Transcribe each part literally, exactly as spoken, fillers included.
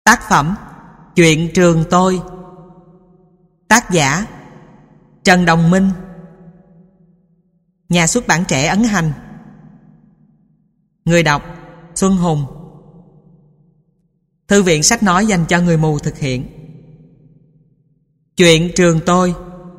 Tác phẩm Chuyện trường tôi. Tác giả Trần Đồng Minh. Nhà xuất bản Trẻ ấn hành. Người đọc Xuân Hùng. Thư viện sách nói dành cho người mù thực hiện. Chuyện trường tôi.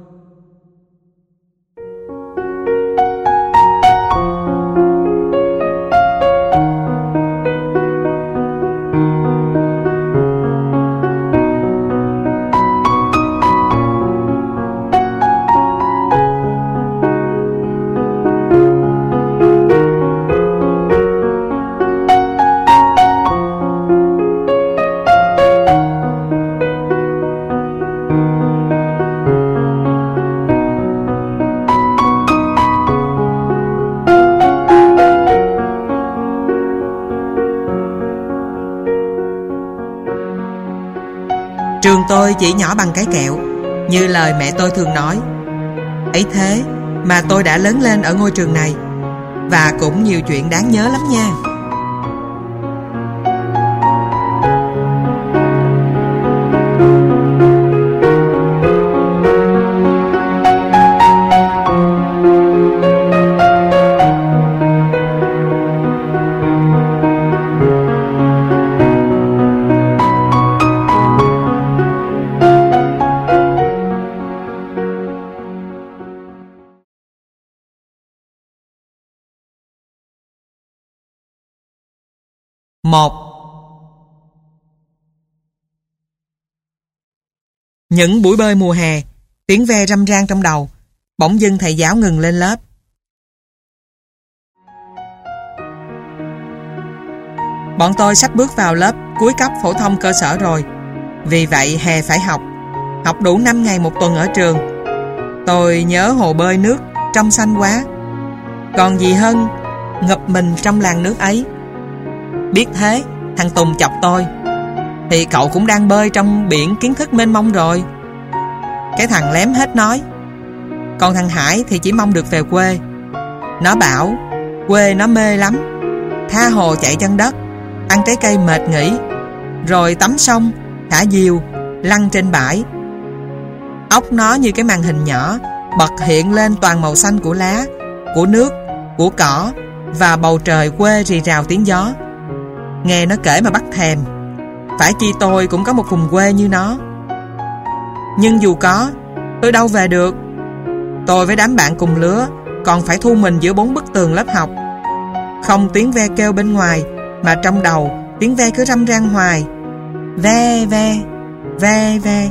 Trường tôi chỉ nhỏ bằng cái kẹo, như lời mẹ tôi thường nói. Ấy thế mà tôi đã lớn lên ở ngôi trường này, và cũng nhiều chuyện đáng nhớ lắm nha. Một. Những buổi bơi mùa hè, tiếng ve râm ran trong đầu. Bỗng dưng thầy giáo ngừng lên lớp. Bọn tôi sắp bước vào lớp cuối cấp phổ thông cơ sở rồi. Vì vậy hè phải học. Học đủ năm ngày một tuần ở trường. Tôi nhớ hồ bơi nước trong xanh quá. Còn gì hơn ngập mình trong làn nước ấy. Biết thế, thằng Tùng chọc tôi. Thì cậu cũng đang bơi trong biển kiến thức mênh mông rồi. Cái thằng lém hết nói. Còn thằng Hải thì chỉ mong được về quê. Nó bảo quê nó mê lắm. Tha hồ chạy chân đất, ăn trái cây mệt nghỉ, rồi tắm sông, thả diều, lăn trên bãi. Óc nó như cái màn hình nhỏ, bật hiện lên toàn màu xanh của lá, của nước, của cỏ, và bầu trời quê rì rào tiếng gió. Nghe nó kể mà bắt thèm. Phải chi tôi cũng có một vùng quê như nó. Nhưng dù có, tôi đâu về được. Tôi với đám bạn cùng lứa còn phải thu mình giữa bốn bức tường lớp học. Không tiếng ve kêu bên ngoài, mà trong đầu tiếng ve cứ râm ran hoài. Ve ve, ve ve.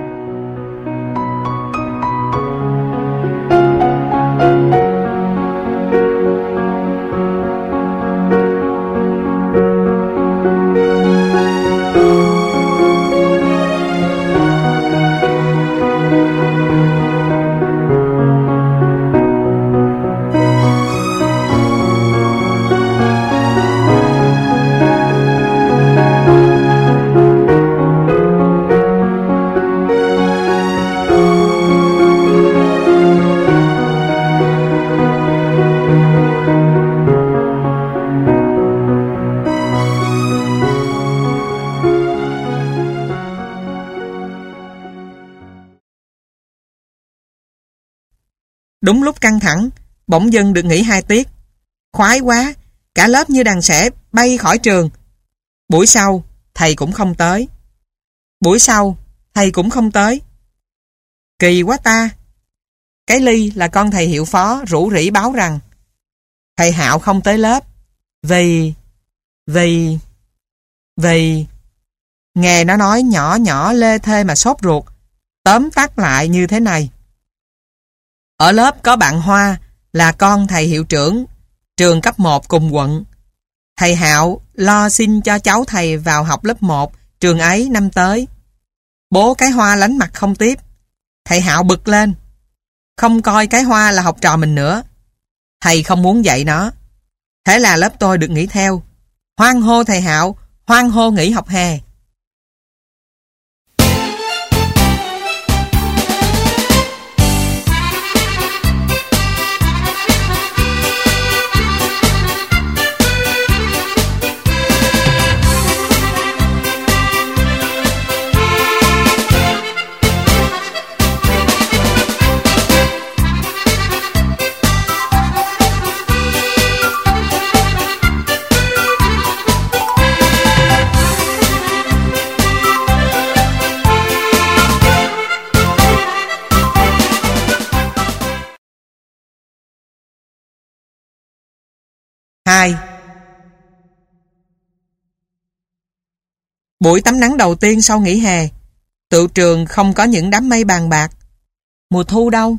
Đúng lúc căng thẳng, bỗng dưng được nghỉ hai tiết. Khoái quá, cả lớp như đàn sẻ bay khỏi trường. Buổi sau, thầy cũng không tới. Buổi sau, thầy cũng không tới. Kỳ quá ta. Cái Ly là con thầy hiệu phó rủ rỉ báo rằng thầy Hạo không tới lớp vì... vì... vì... Nghe nó nói nhỏ nhỏ lê thê mà sốt ruột. Tóm tắt lại như thế này. Ở lớp có bạn Hoa là con thầy hiệu trưởng trường cấp một cùng quận. Thầy Hạo lo xin cho cháu thầy vào học lớp một trường ấy năm tới. Bố cái Hoa lánh mặt không tiếp. Thầy Hạo bực lên. Không coi cái Hoa là học trò mình nữa. Thầy không muốn dạy nó. Thế là lớp tôi được nghỉ theo. Hoan hô thầy Hạo, hoan hô nghỉ học hè. Buổi tắm nắng đầu tiên sau nghỉ hè, tựu trường không có những đám mây bàn bạc. Mùa thu đâu?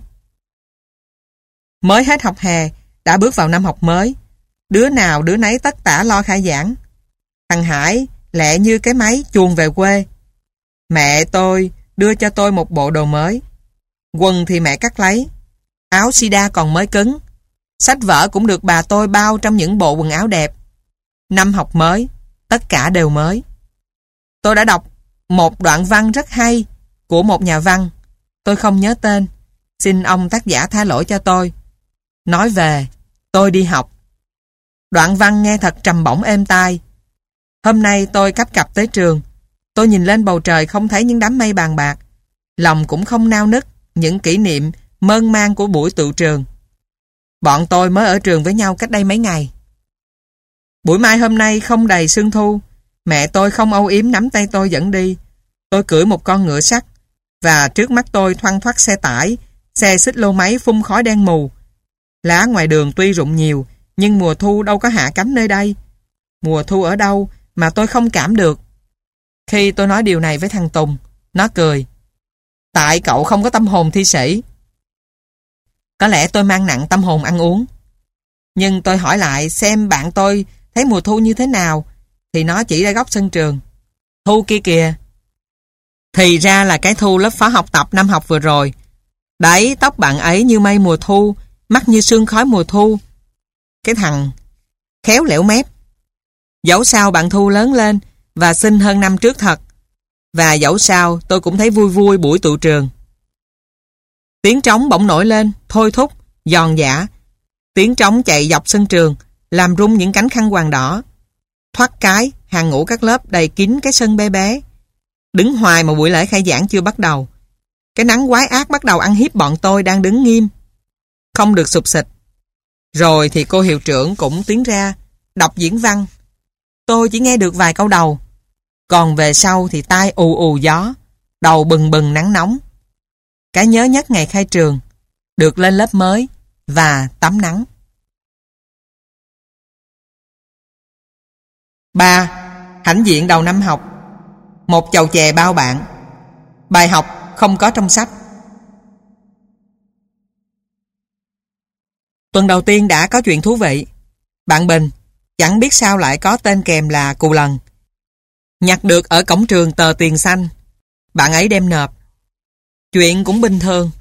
Mới hết học hè, đã bước vào năm học mới. Đứa nào đứa nấy tất tả lo khai giảng. Thằng Hải lẹ như cái máy chuồn về quê. Mẹ tôi đưa cho tôi một bộ đồ mới. Quần thì mẹ cắt lấy, áo sida còn mới cứng. Sách vở cũng được bà tôi bao trong những bộ quần áo đẹp. Năm học mới, tất cả đều mới. Tôi đã đọc một đoạn văn rất hay của một nhà văn. Tôi không nhớ tên. Xin ông tác giả tha lỗi cho tôi. Nói về tôi đi học. Đoạn văn nghe thật trầm bổng êm tai. Hôm nay tôi cắp cặp tới trường. Tôi nhìn lên bầu trời không thấy những đám mây bàn bạc. Lòng cũng không nao nức những kỷ niệm mơn man của buổi tựu trường. Bọn tôi mới ở trường với nhau cách đây mấy ngày. Buổi mai hôm nay không đầy sương thu. Mẹ tôi không âu yếm nắm tay tôi dẫn đi. Tôi cưỡi một con ngựa sắt và trước mắt tôi thoăn thoắt xe tải, xe xích lô máy phun khói đen mù. Lá ngoài đường tuy rụng nhiều, nhưng mùa thu đâu có hạ cánh nơi đây. Mùa thu ở đâu mà tôi không cảm được. Khi tôi nói điều này với thằng Tùng, nó cười. Tại cậu không có tâm hồn thi sĩ. Có lẽ tôi mang nặng tâm hồn ăn uống. Nhưng tôi hỏi lại xem bạn tôi thấy mùa thu như thế nào, thì nó chỉ ra góc sân trường. Thu kia kìa. Thì ra là cái Thu lớp phó học tập năm học vừa rồi. Đấy, tóc bạn ấy như mây mùa thu, mắt như sương khói mùa thu. Cái thằng khéo lẻo mép. Dẫu sao bạn Thu lớn lên và xinh hơn năm trước thật. Và dẫu sao tôi cũng thấy vui vui buổi tụ trường. Tiếng trống bỗng nổi lên, thôi thúc, giòn giã. Tiếng trống chạy dọc sân trường, làm rung những cánh khăn quàng đỏ. Thoát cái, hàng ngũ các lớp đầy kín cái sân bé bé. Đứng hoài mà buổi lễ khai giảng chưa bắt đầu. Cái nắng quái ác bắt đầu ăn hiếp bọn tôi đang đứng nghiêm. Không được sụp xịt. Rồi thì cô hiệu trưởng cũng tiến ra, đọc diễn văn. Tôi chỉ nghe được vài câu đầu. Còn về sau thì tai ù ù gió, đầu bừng bừng nắng nóng. Cái nhớ nhất ngày khai trường, được lên lớp mới và tắm nắng. ba. Hãnh diện đầu năm học. Một chầu chè bao bạn. Bài học không có trong sách. Tuần đầu tiên đã có chuyện thú vị. Bạn Bình, chẳng biết sao lại có tên kèm là Cù Lần. Nhặt được ở cổng trường tờ tiền xanh. Bạn ấy đem nộp. Chuyện cũng bình thường.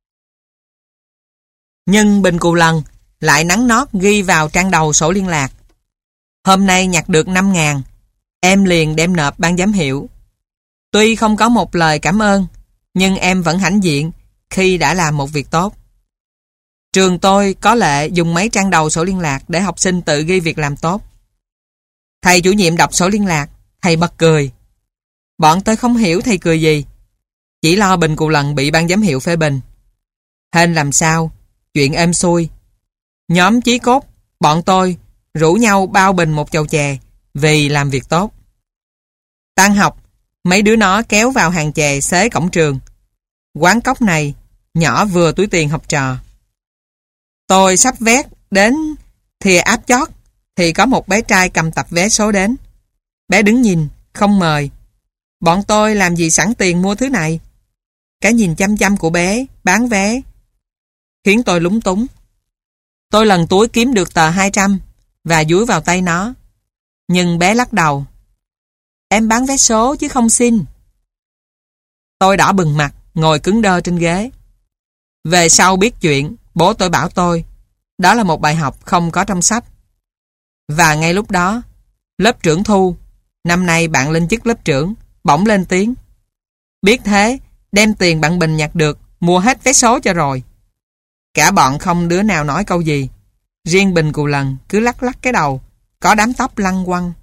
Nhưng Bình Cù Lần lại nắn nót ghi vào trang đầu sổ liên lạc. Hôm nay nhặt được năm ngàn, em liền đem nộp ban giám hiệu. Tuy không có một lời cảm ơn, nhưng em vẫn hãnh diện khi đã làm một việc tốt. Trường tôi có lệ dùng mấy trang đầu sổ liên lạc để học sinh tự ghi việc làm tốt. Thầy chủ nhiệm đọc sổ liên lạc, thầy bật cười. Bọn tôi không hiểu thầy cười gì, chỉ lo Bình Cù Lần bị ban giám hiệu phê bình. Hên làm sao, chuyện êm xuôi. Nhóm chí cốt, bọn tôi rủ nhau bao Bình một chầu chè vì làm việc tốt. Tan học, mấy đứa nó kéo vào hàng chè xế cổng trường. Quán cốc này nhỏ vừa túi tiền học trò. Tôi sắp vét đến thìa áp chót thì có một bé trai cầm tập vé số đến. Bé đứng nhìn, không mời. Bọn tôi làm gì sẵn tiền mua thứ này. Cái nhìn chăm chăm của bé bán vé khiến tôi lúng túng. Tôi lần túi kiếm được tờ hai trăm và dúi vào tay nó. Nhưng bé lắc đầu. Em bán vé số chứ không xin. Tôi đỏ bừng mặt, ngồi cứng đơ trên ghế. Về sau biết chuyện, bố tôi bảo tôi, đó là một bài học không có trong sách. Và ngay lúc đó, lớp trưởng Thu, năm nay bạn lên chức lớp trưởng, bỗng lên tiếng. Biết thế, đem tiền bạn Bình nhặt được, mua hết vé số cho rồi. Cả bọn không đứa nào nói câu gì. Riêng Bình Cù Lần cứ lắc lắc cái đầu, có đám tóc lăn quăng.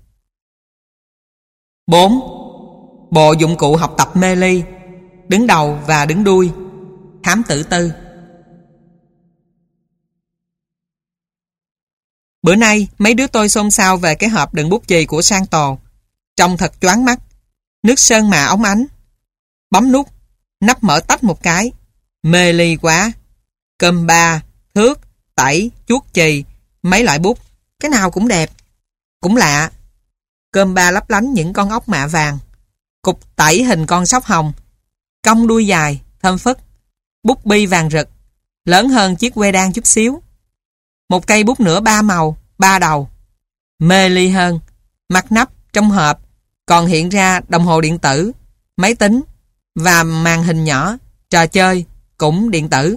bốn. Bộ dụng cụ học tập mê ly, đứng đầu và đứng đuôi. Thám tử tư. Bữa nay mấy đứa tôi xôn xao về cái hộp đựng bút chì của Sang Tồ. Trông thật choáng mắt. Nước sơn mạ óng ánh. Bấm nút, nắp mở tách một cái. Mê ly quá. Cơm ba, thước, tẩy, chuốt chì, mấy loại bút. Cái nào cũng đẹp. Cũng lạ. Cơm ba lấp lánh những con ốc mạ vàng. cục tẩy hình con sóc hồng, cong đuôi dài, thơm phức, bút bi vàng rực, lớn hơn chiếc que đan chút xíu. Một cây bút nữa ba màu, ba đầu, mê ly hơn, mặt nắp trong hộp còn hiện ra đồng hồ điện tử, máy tính và màn hình nhỏ, trò chơi cũng điện tử.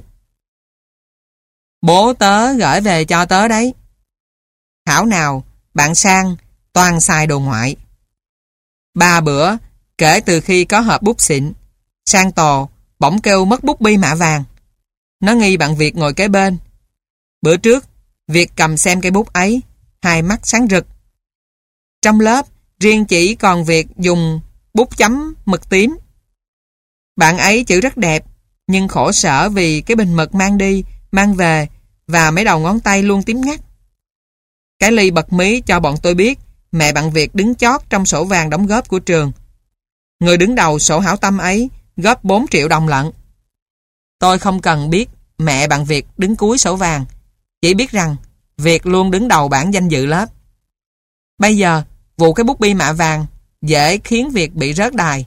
Bố tớ gửi về cho tớ đấy. Thảo nào bạn Sang toàn xài đồ ngoại. Ba bữa kể từ khi có hộp bút xịn, Sang Tồ bỗng kêu mất bút bi mạ vàng. Nó nghi bạn Việt ngồi kế bên. Bữa trước Việt cầm xem cây bút ấy, hai mắt sáng rực. Trong lớp riêng chỉ còn Việt dùng bút chấm mực tím. Bạn ấy chữ rất đẹp, nhưng khổ sở vì cái bình mực mang đi, mang về và mấy đầu ngón tay luôn tím ngắt. Cái ly bật mí cho bọn tôi biết mẹ bạn Việt đứng chót trong sổ vàng đóng góp của trường. Người đứng đầu sổ hảo tâm ấy góp bốn triệu đồng lận. Tôi không cần biết mẹ bạn Việt đứng cuối sổ vàng, chỉ biết rằng Việt luôn đứng đầu bảng danh dự lớp. Bây giờ vụ cái bút bi mạ vàng dễ khiến Việt bị rớt đài.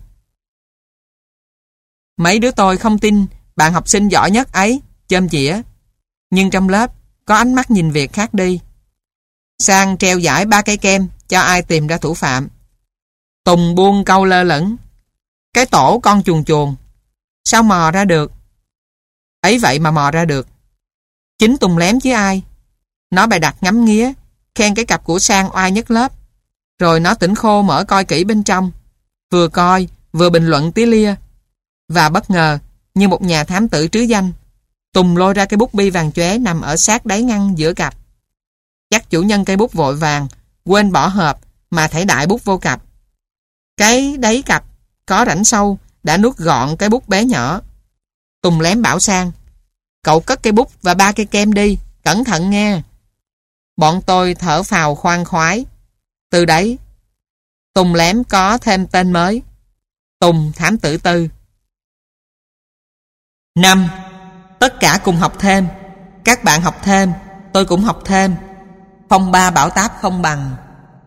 Mấy đứa tôi không tin bạn học sinh giỏi nhất ấy chôm chĩa, nhưng trong lớp có ánh mắt nhìn Việt khác đi. Sang treo giải ba cây kem cho ai tìm ra thủ phạm. Tùng buông câu lơ lửng: cái tổ con chuồn chuồn, sao mò ra được? Ấy vậy mà mò ra được. Chính Tùng lém chứ ai. Nó bày đặt ngắm nghía, khen cái cặp của Sang oai nhất lớp. Rồi nó tỉnh khô mở coi kỹ bên trong, vừa coi vừa bình luận tía lia. Và bất ngờ, như một nhà thám tử trứ danh, Tùng lôi ra cái bút bi vàng chóe nằm ở sát đáy ngăn giữa cặp. Chắc chủ nhân cây bút vội vàng quên bỏ hộp mà thảy đại bút vô cặp. Cái đáy cặp có rãnh sâu đã nuốt gọn cái bút bé nhỏ. Tùng lém bảo Sang: cậu cất cây bút và ba cây kem đi, cẩn thận nghe. Bọn tôi thở phào khoan khoái. Từ đấy Tùng lém có thêm tên mới: Tùng Thám Tử Tư. Năm. Tất cả cùng học thêm. Các bạn học thêm, tôi cũng học thêm. Phong ba bão táp không bằng.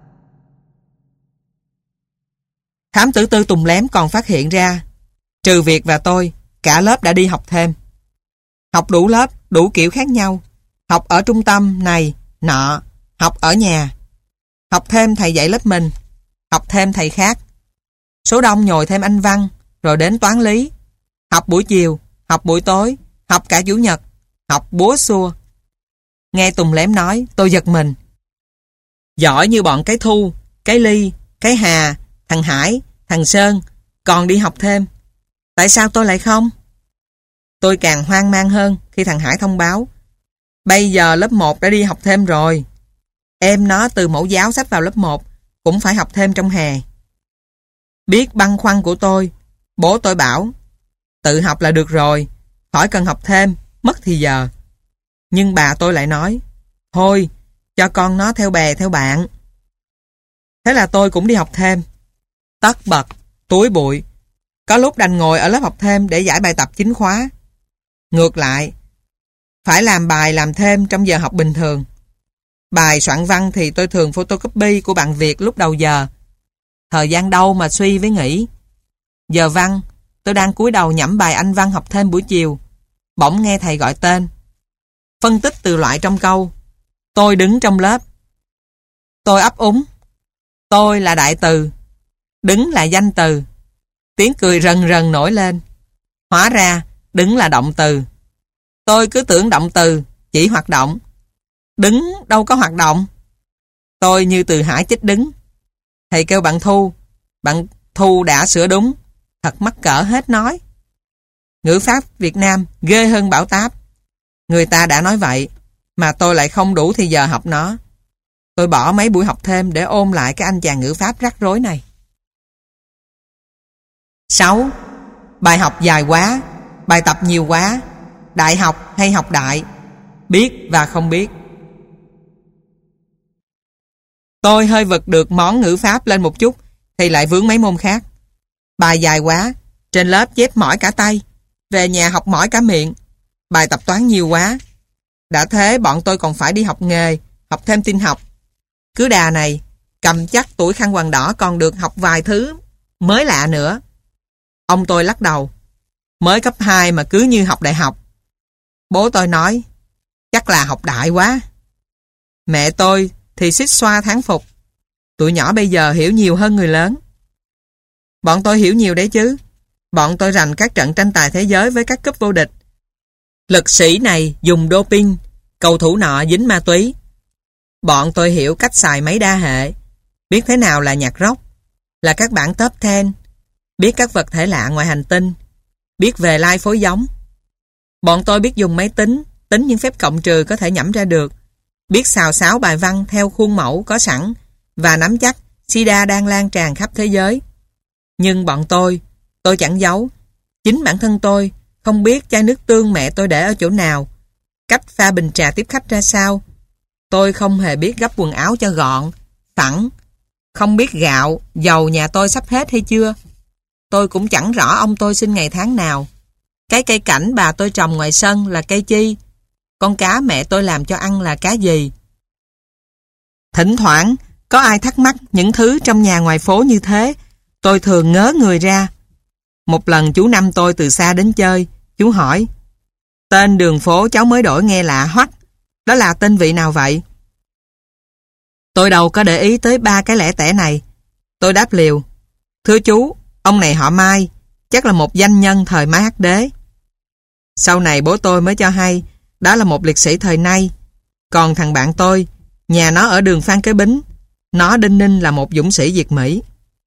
Thám Tử Tư Tùng lém còn phát hiện ra, trừ Việt và tôi, cả lớp đã đi học thêm. Học đủ lớp, đủ kiểu khác nhau. Học ở trung tâm này, nọ. Học ở nhà. Học thêm thầy dạy lớp mình. Học thêm thầy khác. Số đông nhồi thêm Anh văn, rồi đến toán lý. Học buổi chiều, học buổi tối, học cả chủ nhật, học búa xua. Nghe Tùng lém nói, tôi giật mình. Giỏi như bọn cái Thu, cái Ly, cái Hà, thằng Hải, thằng Sơn còn đi học thêm. Tại sao tôi lại không? Tôi càng hoang mang hơn khi thằng Hải thông báo: bây giờ lớp một đã đi học thêm rồi. Em nó từ mẫu giáo sắp vào lớp một cũng phải học thêm trong hè. Biết băn khoăn của tôi, bố tôi bảo: tự học là được rồi, khỏi cần học thêm, mất thì giờ. Nhưng bà tôi lại nói: thôi, cho con nó theo bè theo bạn. Thế là tôi cũng đi học thêm. Tất bật, túi bụi. Có lúc đành ngồi ở lớp học thêm để giải bài tập chính khóa. Ngược lại, phải làm bài làm thêm trong giờ học bình thường. Bài soạn văn thì tôi thường photocopy của bạn Việt lúc đầu giờ. Thời gian đâu mà suy với nghĩ. Giờ văn, tôi đang cúi đầu nhẩm bài Anh văn học thêm buổi chiều. Bỗng nghe thầy gọi tên. Phân tích từ loại trong câu. Tôi đứng trong lớp. Tôi ấp úng. Tôi là đại từ, đứng là danh từ. Tiếng cười rần rần nổi lên. Hóa ra đứng là động từ. Tôi cứ tưởng động từ chỉ hoạt động. Đứng đâu có hoạt động. Tôi như từ Hải chích đứng. Thầy kêu bạn Thu. Bạn Thu đã sửa đúng. Thật mắc cỡ hết nói. Ngữ pháp Việt Nam ghê hơn bão táp. Người ta đã nói vậy, mà tôi lại không đủ thì giờ học nó. Tôi bỏ mấy buổi học thêm để ôn lại cái anh chàng ngữ pháp rắc rối này. Sáu. Bài học dài quá, bài tập nhiều quá. Đại học hay học đại, biết và không biết. Tôi hơi vực được món ngữ pháp lên một chút thì lại vướng mấy môn khác. Bài dài quá, trên lớp chép mỏi cả tay, về nhà học mỏi cả miệng. Bài tập toán nhiều quá. Đã thế bọn tôi còn phải đi học nghề, học thêm tin học. Cứ đà này, cầm chắc tuổi khăn quàng đỏ còn được học vài thứ mới lạ nữa. Ông tôi lắc đầu. Mới cấp hai mà cứ như học đại học. Bố tôi nói, chắc là học đại quá. Mẹ tôi thì xích xoa thán phục. Tụi nhỏ bây giờ hiểu nhiều hơn người lớn. Bọn tôi hiểu nhiều đấy chứ. Bọn tôi rành các trận tranh tài thế giới với các cúp vô địch. Lực sĩ này dùng doping, cầu thủ nọ dính ma túy. Bọn tôi hiểu cách xài máy đa hệ, biết thế nào là nhạc rock, là các bản top ten, biết các vật thể lạ ngoài hành tinh, biết về lai phối giống. Bọn tôi biết dùng máy tính, tính những phép cộng trừ có thể nhẩm ra được, biết xào xáo bài văn theo khuôn mẫu có sẵn và nắm chắc sida đang lan tràn khắp thế giới. Nhưng bọn tôi, tôi chẳng giấu, chính bản thân tôi không biết chai nước tương mẹ tôi để ở chỗ nào, cách pha bình trà tiếp khách ra sao. Tôi không hề biết gấp quần áo cho gọn, phẳng, không biết gạo, dầu nhà tôi sắp hết hay chưa. Tôi cũng chẳng rõ ông tôi sinh ngày tháng nào. Cái cây cảnh bà tôi trồng ngoài sân là cây chi, con cá mẹ tôi làm cho ăn là cá gì. Thỉnh thoảng, có ai thắc mắc những thứ trong nhà ngoài phố như thế, tôi thường ngớ người ra. Một lần chú Năm tôi từ xa đến chơi, chú hỏi, tên đường phố cháu mới đổi nghe lạ hoắc, đó là tên vị nào vậy? Tôi đâu có để ý tới ba cái lẻ tẻ này. Tôi đáp liều, thưa chú, ông này họ Mai, chắc là một danh nhân thời Mai Hắc Đế. Sau này bố tôi mới cho hay, đó là một liệt sĩ thời nay. Còn thằng bạn tôi, nhà nó ở đường Phan Kế Bính, nó đinh ninh là một dũng sĩ Việt Mỹ.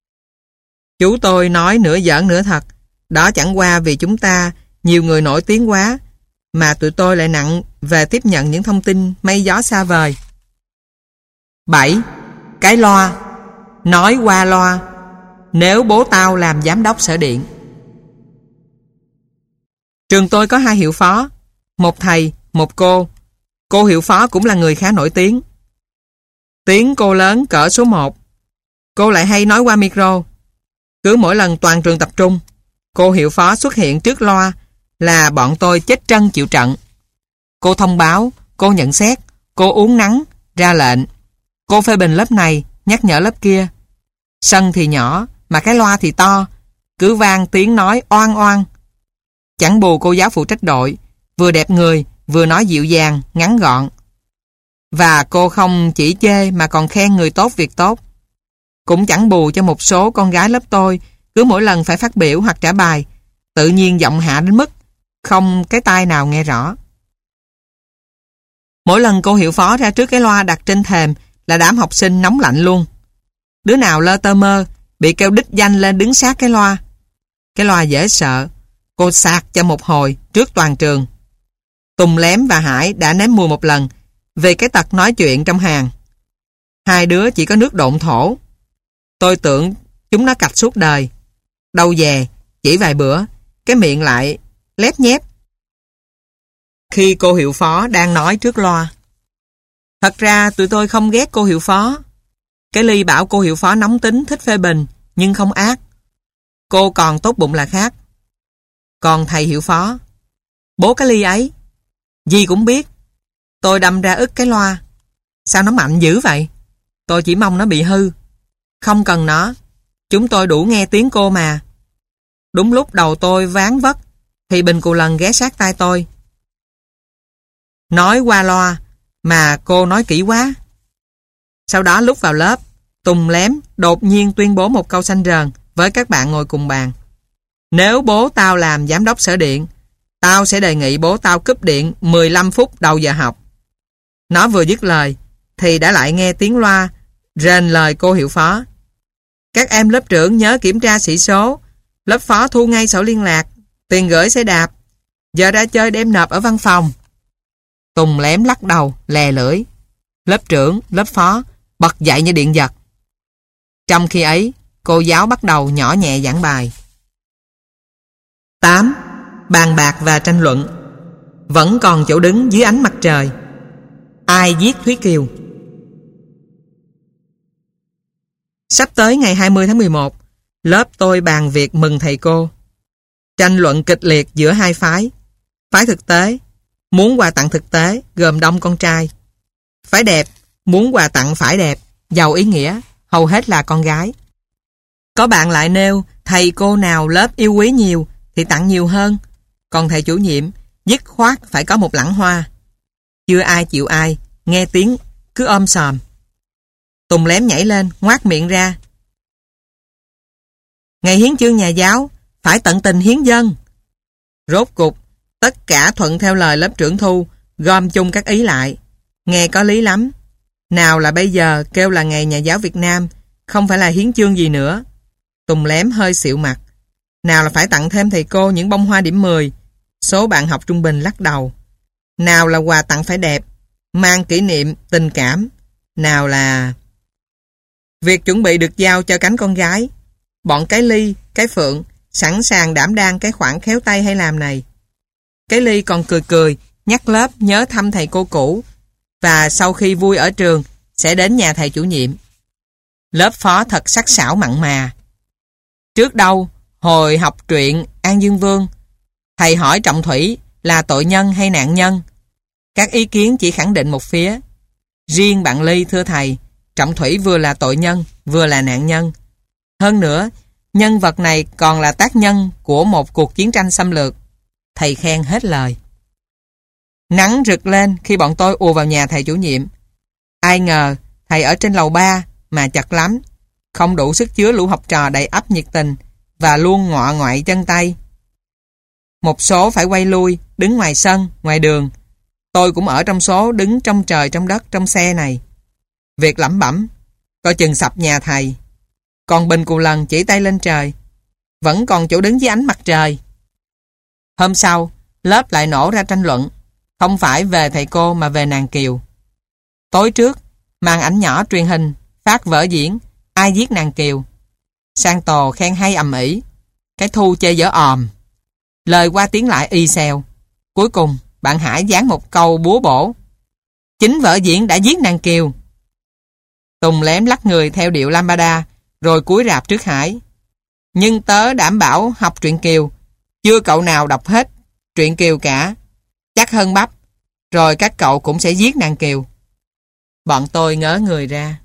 Chú tôi nói nửa giỡn nửa thật, đó chẳng qua vì chúng ta nhiều người nổi tiếng quá, mà tụi tôi lại nặng về tiếp nhận những thông tin mây gió xa vời. bảy. Cái loa. Nói qua loa. Nếu bố tao làm giám đốc sở điện. Trường tôi có hai hiệu phó, một thầy, một cô. Cô hiệu phó cũng là người khá nổi tiếng. Tiếng cô lớn cỡ số một. Cô lại hay nói qua micro. Cứ mỗi lần toàn trường tập trung, cô hiệu phó xuất hiện trước loa là bọn tôi chết trân chịu trận. Cô thông báo, cô nhận xét, cô uốn nắn, ra lệnh. Cô phê bình lớp này, nhắc nhở lớp kia. Sân thì nhỏ, mà cái loa thì to, cứ vang tiếng nói oan oan. Chẳng bù cô giáo phụ trách đội, vừa đẹp người, vừa nói dịu dàng, ngắn gọn. Và cô không chỉ chê mà còn khen người tốt việc tốt. Cũng chẳng bù cho một số con gái lớp tôi, cứ mỗi lần phải phát biểu hoặc trả bài, tự nhiên giọng hạ đến mức không cái tai nào nghe rõ. Mỗi lần cô hiệu phó ra trước cái loa đặt trên thềm là đám học sinh nóng lạnh luôn. Đứa nào lơ tơ mơ bị kêu đích danh lên đứng sát cái loa. Cái loa dễ sợ, cô sạc cho một hồi trước toàn trường. Tùng Lém và Hải đã nếm mùi một lần về cái tật nói chuyện trong hàng. Hai đứa chỉ có nước độn thổ. Tôi tưởng chúng nó cạch suốt đời. Đâu về, chỉ vài bữa, cái miệng lại lép nhép. Khi cô hiệu phó đang nói trước loa. Thật ra tụi tôi không ghét cô hiệu phó. Cái Ly bảo cô hiệu phó nóng tính, thích phê bình, nhưng không ác. Cô còn tốt bụng là khác. Còn thầy hiệu phó, bố cái Ly ấy, gì cũng biết. Tôi đâm ra ức cái loa. Sao nó mạnh dữ vậy? Tôi chỉ mong nó bị hư. Không cần nó, chúng tôi đủ nghe tiếng cô mà. Đúng lúc đầu tôi ván vất, thì Bình Cù Lần ghé sát tai tôi. Nói qua loa, mà cô nói kỹ quá. Sau đó lúc vào lớp, Tùng Lém đột nhiên tuyên bố một câu xanh rờn với các bạn ngồi cùng bàn. Nếu bố tao làm giám đốc sở điện, tao sẽ đề nghị bố tao cúp điện mười lăm phút đầu giờ học. Nó vừa dứt lời, thì đã lại nghe tiếng loa rền lời cô hiệu phó. Các em lớp trưởng nhớ kiểm tra sĩ số, lớp phó thu ngay sổ liên lạc, tiền gửi xe đạp, giờ ra chơi đem nộp ở văn phòng. Tùng Lém lắc đầu, lè lưỡi. Lớp trưởng, lớp phó bật dậy như điện giật. Trong khi ấy, cô giáo bắt đầu nhỏ nhẹ giảng bài. tám. Bàn bạc và tranh luận. Vẫn còn chỗ đứng dưới ánh mặt trời. Ai giết Thúy Kiều? Sắp tới ngày hai mươi tháng mười một, lớp tôi bàn việc mừng thầy cô. Tranh luận kịch liệt giữa hai phái. Phái thực tế, muốn quà tặng thực tế, gồm đông con trai. Phái đẹp, muốn quà tặng phải đẹp, giàu ý nghĩa, hầu hết là con gái. có bạn lại nêu thầy cô nào lớp yêu quý nhiều thì tặng nhiều hơn. Còn thầy chủ nhiệm dứt khoát phải có một lẵng hoa. Chưa ai chịu ai, nghe tiếng cứ ôm sòm. Tùng lém nhảy lên, ngoác miệng ra. Ngày hiến chương nhà giáo, phải tận tình hiến dân. Rốt cục, tất cả thuận theo lời lớp trưởng Thu, gom chung các ý lại. Nghe có lý lắm. Nào là bây giờ kêu là ngày nhà giáo Việt Nam, không phải là hiến chương gì nữa. Tùng lém hơi xịu mặt. Nào là phải tặng thêm thầy cô những bông hoa điểm mười. Số bạn học trung bình lắc đầu. Nào là quà tặng phải đẹp, mang kỷ niệm, tình cảm. Nào là... Việc chuẩn bị được giao cho cánh con gái. Bọn cái Ly, cái Phượng sẵn sàng đảm đang cái khoản khéo tay hay làm này. Cái Ly còn cười cười, nhắc lớp nhớ thăm thầy cô cũ, và sau khi vui ở trường sẽ đến nhà thầy chủ nhiệm. Lớp phó thật sắc sảo mặn mà. Trước đâu, hồi học truyện An Dương Vương, thầy hỏi Trọng Thủy là tội nhân hay nạn nhân. Các ý kiến chỉ khẳng định một phía. Riêng bạn Ly thưa thầy, Trọng Thủy vừa là tội nhân, vừa là nạn nhân. Hơn nữa, nhân vật này còn là tác nhân của một cuộc chiến tranh xâm lược. Thầy khen hết lời. Nắng rực lên khi bọn tôi ùa vào nhà thầy chủ nhiệm. Ai ngờ thầy ở trên lầu ba mà chật lắm, không đủ sức chứa lũ học trò đầy ắp nhiệt tình và luôn ngọ ngoại chân tay. Một số phải quay lui, đứng ngoài sân, ngoài đường. Tôi cũng ở trong số đứng trong trời trong đất trong xe này. Việc lẩm bẩm, coi chừng sập nhà thầy. Còn Bình Cù Lần chỉ tay lên trời, vẫn còn chỗ đứng dưới ánh mặt trời. Hôm sau, lớp lại nổ ra tranh luận, không phải về thầy cô mà về nàng Kiều. Tối trước, màn ảnh nhỏ truyền hình phát vở diễn Ai giết nàng Kiều. Sang Tồ khen hay ầm ĩ, cái Thu chê dở òm. Lời qua tiếng lại y xèo. Cuối cùng, bạn Hải dán một câu búa bổ: chính vở diễn đã giết nàng Kiều. Tùng lém lắc người theo điệu lambada, rồi cúi rạp trước Hải. Nhưng tớ đảm bảo học truyện Kiều, chưa cậu nào đọc hết truyện Kiều cả. Chắc hơn bắp, rồi các cậu cũng sẽ giết nàng Kiều. Bọn tôi ngớ người ra.